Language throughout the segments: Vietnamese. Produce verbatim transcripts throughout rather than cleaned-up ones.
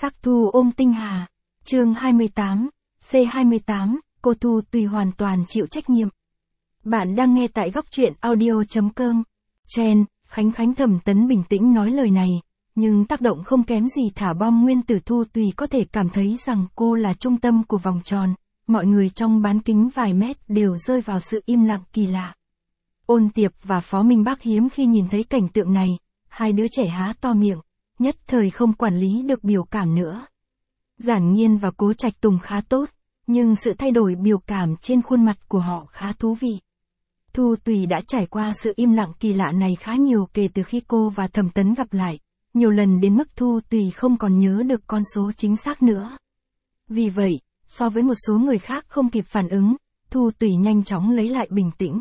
Sắc Thu ôm Tinh Hà. Chương hai mươi tám, C hai mươi tám, cô Thu Tùy hoàn toàn chịu trách nhiệm. Bạn đang nghe tại góc truyện audio.com. Chen, Khánh Khánh Thẩm Tấn bình tĩnh nói lời này, nhưng tác động không kém gì thả bom nguyên tử. Thu Tùy có thể cảm thấy rằng cô là trung tâm của vòng tròn, mọi người trong bán kính vài mét đều rơi vào sự im lặng kỳ lạ. Ôn Tiệp và Phó Minh Bác hiếm khi nhìn thấy cảnh tượng này, hai đứa trẻ há to miệng, nhất thời không quản lý được biểu cảm nữa. Giản Nhiên và Cố Trạch Tùng khá tốt, nhưng sự thay đổi biểu cảm trên khuôn mặt của họ khá thú vị. Thu Tùy đã trải qua sự im lặng kỳ lạ này khá nhiều kể từ khi cô và Thẩm Tấn gặp lại, nhiều lần đến mức Thu Tùy không còn nhớ được con số chính xác nữa. Vì vậy, so với một số người khác không kịp phản ứng, Thu Tùy nhanh chóng lấy lại bình tĩnh.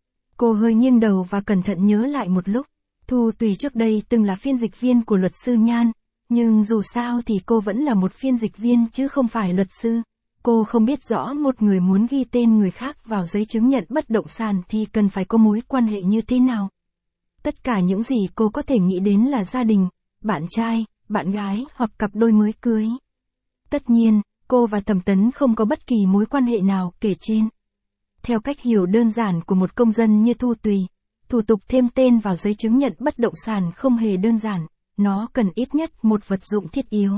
Cô hơi nghiêng đầu và cẩn thận nhớ lại một lúc. Thu Tùy trước đây từng là phiên dịch viên của luật sư Nhan, nhưng dù sao thì cô vẫn là một phiên dịch viên chứ không phải luật sư. Cô không biết rõ một người muốn ghi tên người khác vào giấy chứng nhận bất động sản thì cần phải có mối quan hệ như thế nào. Tất cả những gì cô có thể nghĩ đến là gia đình, bạn trai, bạn gái hoặc cặp đôi mới cưới. Tất nhiên, cô và Thẩm Tấn không có bất kỳ mối quan hệ nào kể trên. Theo cách hiểu đơn giản của một công dân như Thu Tùy, thủ tục thêm tên vào giấy chứng nhận bất động sản không hề đơn giản, nó cần ít nhất một vật dụng thiết yếu.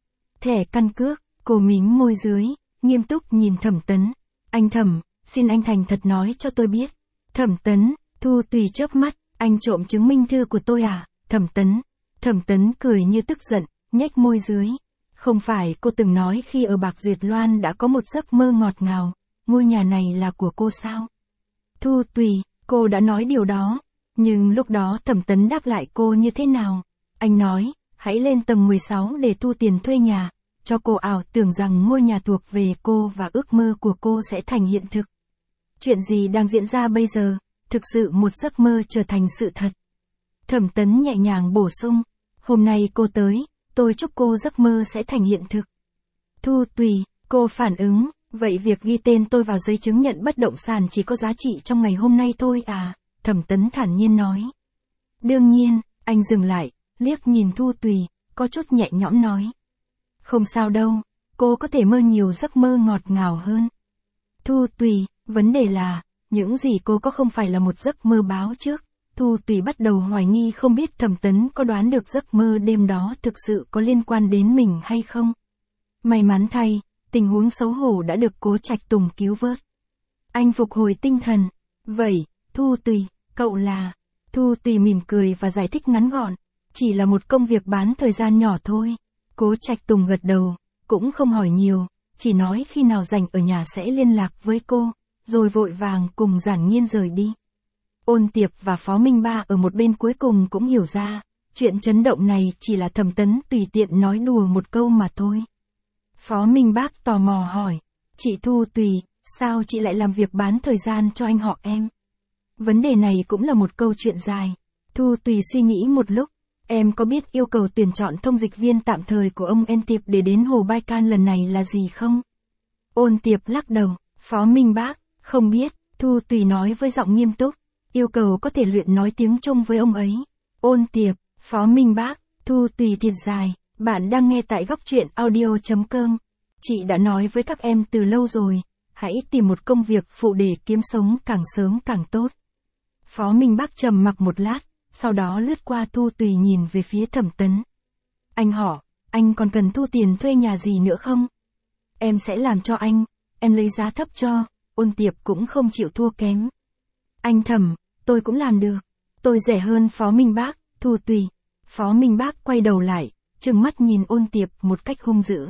Thẻ căn cước. Cô mím môi dưới, nghiêm túc nhìn Thẩm Tấn. Anh Thẩm, xin anh thành thật nói cho tôi biết. Thẩm Tấn. Thu Tùy chớp mắt, anh trộm chứng minh thư của tôi à? Thẩm Tấn. Thẩm Tấn cười như tức giận, nhếch môi dưới. Không phải cô từng nói khi ở Bạc Duyệt Loan đã có một giấc mơ ngọt ngào, ngôi nhà này là của cô sao? Thu Tùy, cô đã nói điều đó, nhưng lúc đó Thẩm Tấn đáp lại cô như thế nào? Anh nói, hãy lên tầng mười sáu để thu tiền thuê nhà, cho cô ảo tưởng rằng ngôi nhà thuộc về cô và ước mơ của cô sẽ thành hiện thực. Chuyện gì đang diễn ra bây giờ, thực sự một giấc mơ trở thành sự thật. Thẩm Tấn nhẹ nhàng bổ sung, hôm nay cô tới, tôi chúc cô giấc mơ sẽ thành hiện thực. Thu Tùy, cô phản ứng, vậy việc ghi tên tôi vào giấy chứng nhận bất động sản chỉ có giá trị trong ngày hôm nay thôi à? Thẩm Tấn thản nhiên nói. Đương nhiên, anh dừng lại, liếc nhìn Thu Tùy, có chút nhẹ nhõm nói. Không sao đâu, cô có thể mơ nhiều giấc mơ ngọt ngào hơn. Thu Tùy, vấn đề là, những gì cô có không phải là một giấc mơ báo trước. Thu Tùy bắt đầu hoài nghi không biết Thẩm Tấn có đoán được giấc mơ đêm đó thực sự có liên quan đến mình hay không. May mắn thay, tình huống xấu hổ đã được Cố Trạch Tùng cứu vớt. Anh phục hồi tinh thần. Vậy, Thu Tùy, cậu là... Thu Tùy mỉm cười và giải thích ngắn gọn. Chỉ là một công việc bán thời gian nhỏ thôi. Cố Trạch Tùng gật đầu, cũng không hỏi nhiều, chỉ nói khi nào rảnh ở nhà sẽ liên lạc với cô, rồi vội vàng cùng Giản Nhiên rời đi. Ôn Tiệp và Phó Minh Ba ở một bên cuối cùng cũng hiểu ra, chuyện chấn động này chỉ là Thẩm Tấn tùy tiện nói đùa một câu mà thôi. Phó Minh Bác tò mò hỏi, chị Thu Tùy, sao chị lại làm việc bán thời gian cho anh họ em? Vấn đề này cũng là một câu chuyện dài. Thu Tùy suy nghĩ một lúc, em có biết yêu cầu tuyển chọn thông dịch viên tạm thời của ông En Tiệp để đến Hồ Bai Can lần này là gì không? Ôn Tiệp lắc đầu, Phó Minh Bác, không biết. Thu Tùy nói với giọng nghiêm túc, yêu cầu có thể luyện nói tiếng Trung với ông ấy. Ôn Tiệp, Phó Minh Bác, Thu Tùy thiệt dài. Bạn đang nghe tại góc truyện audio.com. Chị đã nói với các em từ lâu rồi, hãy tìm một công việc phụ để kiếm sống càng sớm càng tốt. Phó Minh Bác trầm mặc một lát, sau đó lướt qua Thu Tùy nhìn về phía Thẩm Tấn. Anh họ, anh còn cần thu tiền thuê nhà gì nữa không? Em sẽ làm cho anh, em lấy giá thấp cho. Ôn Tiệp cũng không chịu thua kém. Anh Thẩm, tôi cũng làm được. Tôi rẻ hơn Phó Minh Bác. Thu Tùy. Phó Minh Bác quay đầu lại, trừng mắt nhìn Ôn Tiệp một cách hung dữ.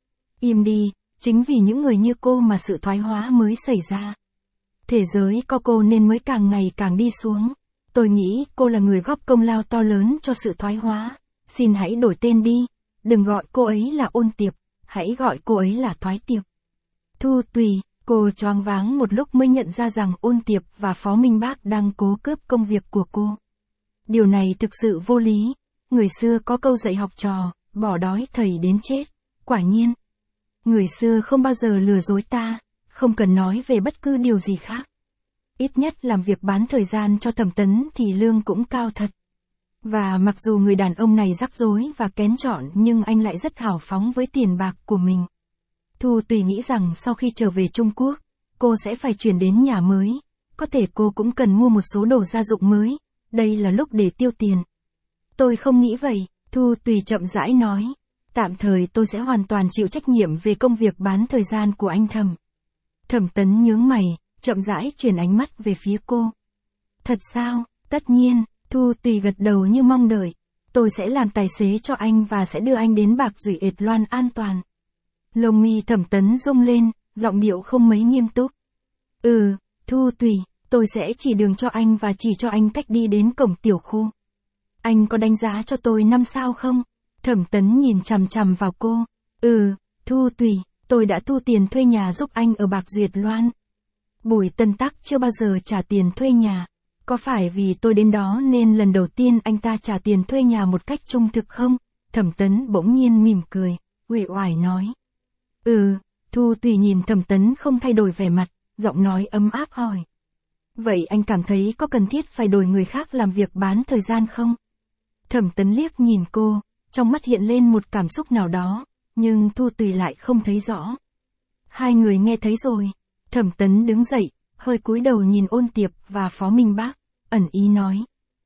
Im đi, chính vì những người như cô mà sự thoái hóa mới xảy ra. Thế giới có cô nên mới càng ngày càng đi xuống. Tôi nghĩ cô là người góp công lao to lớn cho sự thoái hóa. Xin hãy đổi tên đi, đừng gọi cô ấy là Ôn Tiệp, hãy gọi cô ấy là Thoái Tiệp. Thu Tùy, cô choáng váng một lúc mới nhận ra rằng Ôn Tiệp và Phó Minh Bác đang cố cướp công việc của cô. Điều này thực sự vô lý. Người xưa có câu dạy học trò, bỏ đói thầy đến chết. Quả nhiên, người xưa không bao giờ lừa dối ta, không cần nói về bất cứ điều gì khác. Ít nhất làm việc bán thời gian cho Thẩm Tấn thì lương cũng cao thật. Và mặc dù người đàn ông này rắc rối và kén chọn nhưng anh lại rất hào phóng với tiền bạc của mình. Thu Tùy nghĩ rằng sau khi trở về Trung Quốc, cô sẽ phải chuyển đến nhà mới, có thể cô cũng cần mua một số đồ gia dụng mới, đây là lúc để tiêu tiền. Tôi không nghĩ vậy, Thu Tùy chậm rãi nói. Tạm thời tôi sẽ hoàn toàn chịu trách nhiệm về công việc bán thời gian của anh Thẩm. Thẩm Tấn nhướng mày, chậm rãi chuyển ánh mắt về phía cô. Thật sao? Tất nhiên, Thu Tùy gật đầu như mong đợi. Tôi sẽ làm tài xế cho anh và sẽ đưa anh đến Bạc Dụy Ệt Loan an toàn. Lông mi Thẩm Tấn rung lên, giọng điệu không mấy nghiêm túc. Ừ, Thu Tùy, tôi sẽ chỉ đường cho anh và chỉ cho anh cách đi đến cổng tiểu khu. Anh có đánh giá cho tôi năm sao không? Thẩm Tấn nhìn chằm chằm vào cô. Ừ, Thu Tùy, tôi đã thu tiền thuê nhà giúp anh ở Bạc Duyệt Loan. Bùi Tân Tắc chưa bao giờ trả tiền thuê nhà. Có phải vì tôi đến đó nên lần đầu tiên anh ta trả tiền thuê nhà một cách trung thực không? Thẩm Tấn bỗng nhiên mỉm cười, uể oải nói. Ừ, Thu Tùy nhìn Thẩm Tấn không thay đổi vẻ mặt, giọng nói ấm áp hỏi. Vậy anh cảm thấy có cần thiết phải đổi người khác làm việc bán thời gian không? Thẩm Tấn liếc nhìn cô, trong mắt hiện lên một cảm xúc nào đó, nhưng Thu Tùy lại không thấy rõ. Hai người nghe thấy rồi. Thẩm Tấn đứng dậy, hơi cúi đầu nhìn Ôn Tiệp và Phó Minh Bác, ẩn ý nói.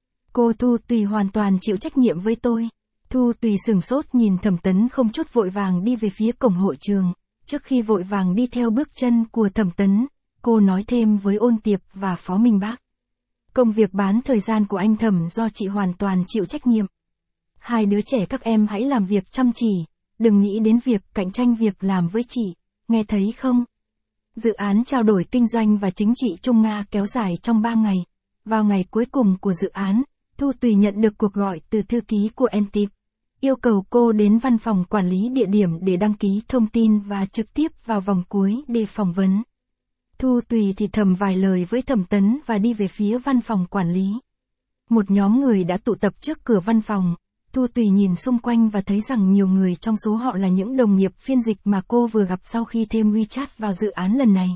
Cô Thu Tùy hoàn toàn chịu trách nhiệm với tôi. Thu Tùy sửng sốt nhìn Thẩm Tấn không chút vội vàng đi về phía cổng hội trường, trước khi vội vàng đi theo bước chân của Thẩm Tấn, cô nói thêm với Ôn Tiệp và Phó Minh Bác. Công việc bán thời gian của anh Thẩm do chị hoàn toàn chịu trách nhiệm. Hai đứa trẻ các em hãy làm việc chăm chỉ, đừng nghĩ đến việc cạnh tranh việc làm với chị, nghe thấy không? Dự án trao đổi kinh doanh và chính trị Trung Nga kéo dài trong ba ngày. Vào ngày cuối cùng của dự án, Thu Tùy nhận được cuộc gọi từ thư ký của en tê i pê, yêu cầu cô đến văn phòng quản lý địa điểm để đăng ký thông tin và trực tiếp vào vòng cuối để phỏng vấn. Thu Tùy thì thầm vài lời với Thẩm Tấn và đi về phía văn phòng quản lý. Một nhóm người đã tụ tập trước cửa văn phòng. Thu Tùy nhìn xung quanh và thấy rằng nhiều người trong số họ là những đồng nghiệp phiên dịch mà cô vừa gặp sau khi thêm WeChat vào dự án lần này.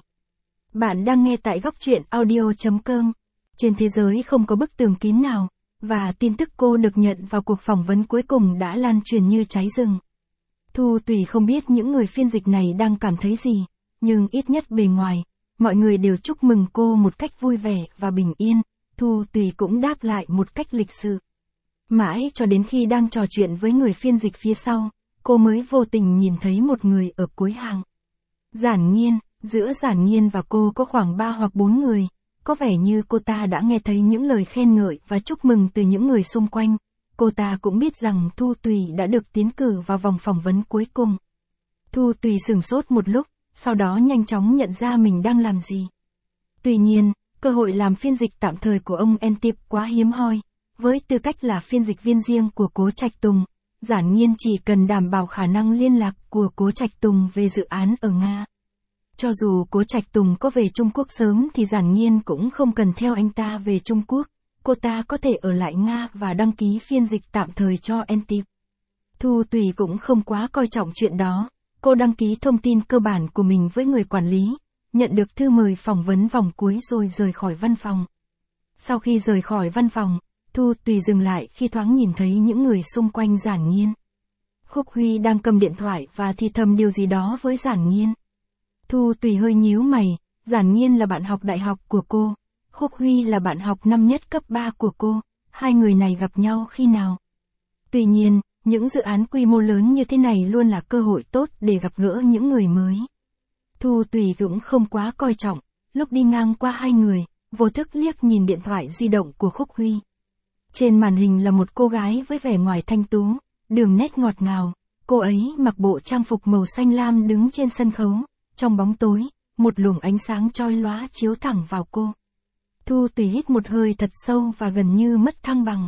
Bạn đang nghe tại góc truyện audio chấm com. Trên thế giới không có bức tường kín nào, và tin tức cô được nhận vào cuộc phỏng vấn cuối cùng đã lan truyền như cháy rừng. Thu Tùy không biết những người phiên dịch này đang cảm thấy gì, nhưng ít nhất bề ngoài, mọi người đều chúc mừng cô một cách vui vẻ và bình yên. Thu Tùy cũng đáp lại một cách lịch sự. Mãi cho đến khi đang trò chuyện với người phiên dịch phía sau, cô mới vô tình nhìn thấy một người ở cuối hàng. Giản Nghiên, giữa Giản Nghiên và cô có khoảng ba hoặc bốn người, có vẻ như cô ta đã nghe thấy những lời khen ngợi và chúc mừng từ những người xung quanh. Cô ta cũng biết rằng Thu Tùy đã được tiến cử vào vòng phỏng vấn cuối cùng. Thu Tùy sửng sốt một lúc, sau đó nhanh chóng nhận ra mình đang làm gì. Tuy nhiên, cơ hội làm phiên dịch tạm thời của ông en tê i pê quá hiếm hoi. Với tư cách là phiên dịch viên riêng của Cố Trạch Tùng, Giản Nghiên chỉ cần đảm bảo khả năng liên lạc của Cố Trạch Tùng về dự án ở Nga. Cho dù Cố Trạch Tùng có về Trung Quốc sớm thì Giản Nghiên cũng không cần theo anh ta về Trung Quốc, cô ta có thể ở lại Nga và đăng ký phiên dịch tạm thời cho en tê i pê. Thu Tùy cũng không quá coi trọng chuyện đó, cô đăng ký thông tin cơ bản của mình với người quản lý, nhận được thư mời phỏng vấn vòng cuối rồi rời khỏi văn phòng. Sau khi rời khỏi văn phòng, Thu Tùy dừng lại khi thoáng nhìn thấy những người xung quanh Giản Nghiên. Khúc Huy đang cầm điện thoại và thì thầm điều gì đó với Giản Nghiên. Thu Tùy hơi nhíu mày, Giản Nghiên là bạn học đại học của cô, Khúc Huy là bạn học năm nhất cấp ba của cô, hai người này gặp nhau khi nào? Tuy nhiên, những dự án quy mô lớn như thế này luôn là cơ hội tốt để gặp gỡ những người mới. Thu Tùy cũng không quá coi trọng, lúc đi ngang qua hai người, vô thức liếc nhìn điện thoại di động của Khúc Huy. Trên màn hình là một cô gái với vẻ ngoài thanh tú, đường nét ngọt ngào, cô ấy mặc bộ trang phục màu xanh lam đứng trên sân khấu, trong bóng tối, một luồng ánh sáng chói lóa chiếu thẳng vào cô. Thu Tùy hít một hơi thật sâu và gần như mất thăng bằng.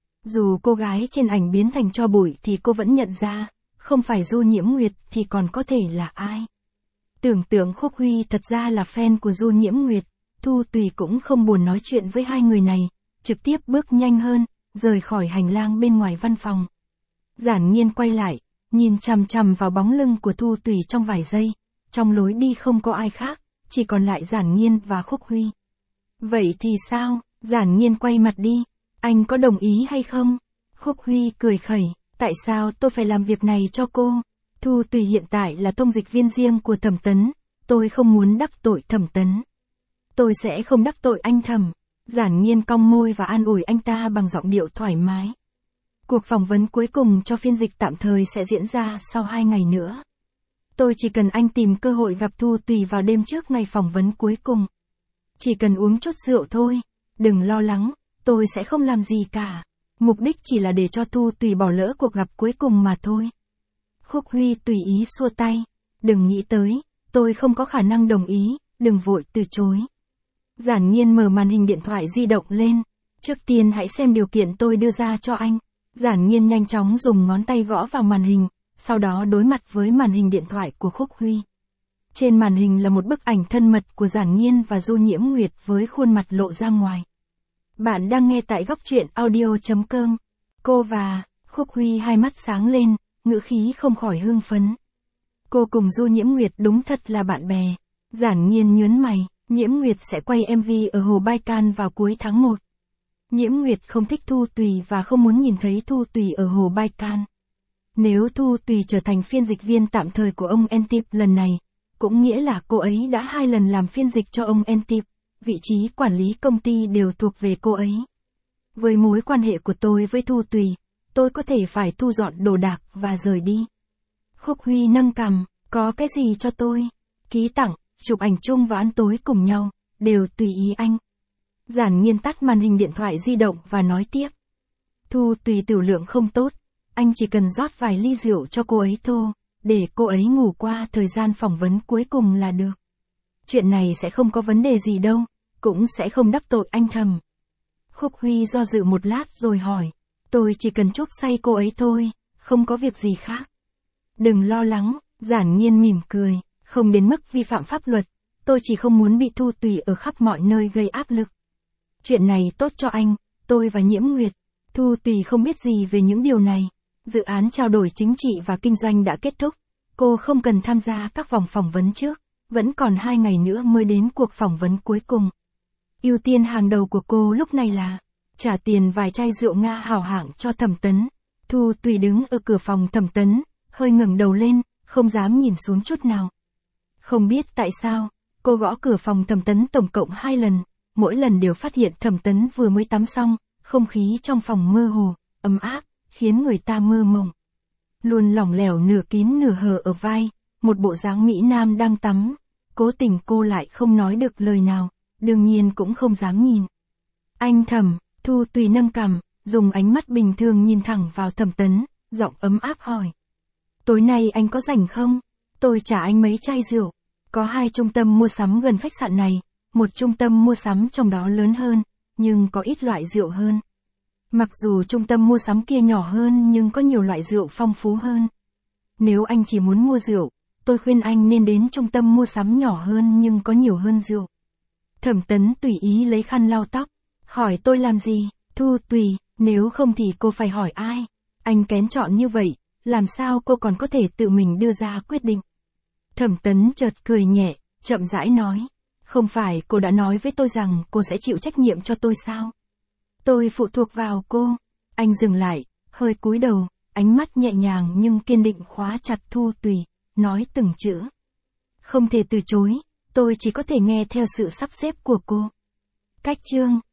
Dù cô gái trên ảnh biến thành tro bụi thì cô vẫn nhận ra, không phải Du Nhiễm Nguyệt thì còn có thể là ai. Tưởng tượng Khúc Huy thật ra là fan của Du Nhiễm Nguyệt, Thu Tùy cũng không buồn nói chuyện với hai người này, trực tiếp bước nhanh hơn, rời khỏi hành lang bên ngoài văn phòng. Giản Nghiên quay lại, nhìn chằm chằm vào bóng lưng của Thu Tùy trong vài giây, trong lối đi không có ai khác, chỉ còn lại Giản Nghiên và Khúc Huy. Vậy thì sao? Giản Nghiên quay mặt đi, Anh có đồng ý hay không? Khúc Huy cười khẩy, tại sao tôi phải làm việc này cho cô? Thu Tùy hiện tại là thông dịch viên riêng của Thẩm Tấn, tôi không muốn đắc tội Thẩm Tấn. Tôi sẽ không đắc tội anh Thẩm. Giản Nhiên cong môi và an ủi anh ta bằng giọng điệu thoải mái. Cuộc phỏng vấn cuối cùng cho phiên dịch tạm thời sẽ diễn ra sau hai ngày nữa. Tôi chỉ cần anh tìm cơ hội gặp Thu Tùy vào đêm trước ngày phỏng vấn cuối cùng. Chỉ cần uống chút rượu thôi, đừng lo lắng, tôi sẽ không làm gì cả. Mục đích chỉ là để cho Thu Tùy bỏ lỡ cuộc gặp cuối cùng mà thôi. Khúc Huy tùy ý xua tay, đừng nghĩ tới, tôi không có khả năng đồng ý, đừng vội từ chối. Giản Nhiên mở màn hình điện thoại di động lên, trước tiên hãy xem điều kiện tôi đưa ra cho anh. Giản Nhiên nhanh chóng dùng ngón tay gõ vào màn hình, sau đó đối mặt với màn hình điện thoại của Khúc Huy. Trên màn hình là một bức ảnh thân mật của Giản Nhiên và Du Nhiễm Nguyệt với khuôn mặt lộ ra ngoài. Bạn đang nghe tại góc truyện audio chấm com. Cô và, Khúc Huy hai mắt sáng lên, ngữ khí không khỏi hưng phấn. Cô cùng Du Nhiễm Nguyệt đúng thật là bạn bè. Giản Nhiên nhớn mày, Nhiễm Nguyệt sẽ quay em vê ở Hồ Baikal vào cuối tháng một. Nhiễm Nguyệt không thích Thu Tùy và không muốn nhìn thấy Thu Tùy ở Hồ Baikal. Nếu Thu Tùy trở thành phiên dịch viên tạm thời của ông Entip lần này, cũng nghĩa là cô ấy đã hai lần làm phiên dịch cho ông Entip, vị trí quản lý công ty đều thuộc về cô ấy. Với mối quan hệ của tôi với Thu Tùy, tôi có thể phải thu dọn đồ đạc và rời đi. Khúc Huy nâng cằm, có cái gì cho tôi? Ký tặng, chụp ảnh chung và ăn tối cùng nhau, đều tùy ý anh. Giản Nhiên tắt màn hình điện thoại di động và nói tiếp. Thu Tùy tiểu lượng không tốt, anh chỉ cần rót vài ly rượu cho cô ấy thôi, để cô ấy ngủ qua thời gian phỏng vấn cuối cùng là được. Chuyện này sẽ không có vấn đề gì đâu, cũng sẽ không đắc tội anh Thẩm. Khúc Huy do dự một lát rồi hỏi, tôi chỉ cần chuốc say cô ấy thôi, không có việc gì khác. Đừng lo lắng, Giản Nhiên mỉm cười, không đến mức vi phạm pháp luật, tôi chỉ không muốn bị Thu Tùy ở khắp mọi nơi gây áp lực. Chuyện này tốt cho anh, tôi và Nhiễm Nguyệt. Thu Tùy không biết gì về những điều này. Dự án trao đổi chính trị và kinh doanh đã kết thúc. Cô không cần tham gia các vòng phỏng vấn trước. Vẫn còn hai ngày nữa mới đến cuộc phỏng vấn cuối cùng. Ưu tiên hàng đầu của cô lúc này là trả tiền vài chai rượu Nga hảo hạng cho Thẩm Tấn. Thu Tùy đứng ở cửa phòng Thẩm Tấn, hơi ngẩng đầu lên, không dám nhìn xuống chút nào. Không biết tại sao, cô gõ cửa phòng Thẩm Tấn tổng cộng hai lần. Mỗi lần đều phát hiện Thẩm Tấn vừa mới tắm xong, không khí trong phòng mơ hồ, ấm áp, khiến người ta mơ mộng. Luôn lỏng lẻo nửa kín nửa hở ở vai, một bộ dáng mỹ nam đang tắm. Cố tình cô lại không nói được lời nào, đương nhiên cũng không dám nhìn. Anh Thẩm, Thu Tùy nâng cằm, dùng ánh mắt bình thường nhìn thẳng vào Thẩm Tấn, giọng ấm áp hỏi. Tối nay anh có rảnh không? Tôi trả anh mấy chai rượu. Có hai trung tâm mua sắm gần khách sạn này. Một trung tâm mua sắm trong đó lớn hơn, nhưng có ít loại rượu hơn. Mặc dù trung tâm mua sắm kia nhỏ hơn nhưng có nhiều loại rượu phong phú hơn. Nếu anh chỉ muốn mua rượu, tôi khuyên anh nên đến trung tâm mua sắm nhỏ hơn nhưng có nhiều hơn rượu. Thẩm Tấn tùy ý lấy khăn lau tóc, hỏi tôi làm gì? Thu Tùy, nếu không thì cô phải hỏi ai? Anh kén chọn như vậy, làm sao cô còn có thể tự mình đưa ra quyết định? Thẩm Tấn chợt cười nhẹ, chậm rãi nói. Không phải cô đã nói với tôi rằng cô sẽ chịu trách nhiệm cho tôi sao? Tôi phụ thuộc vào cô. Anh dừng lại, hơi cúi đầu, ánh mắt nhẹ nhàng nhưng kiên định khóa chặt Thu Tùy, nói từng chữ. Không thể từ chối, tôi chỉ có thể nghe theo sự sắp xếp của cô. Cách chương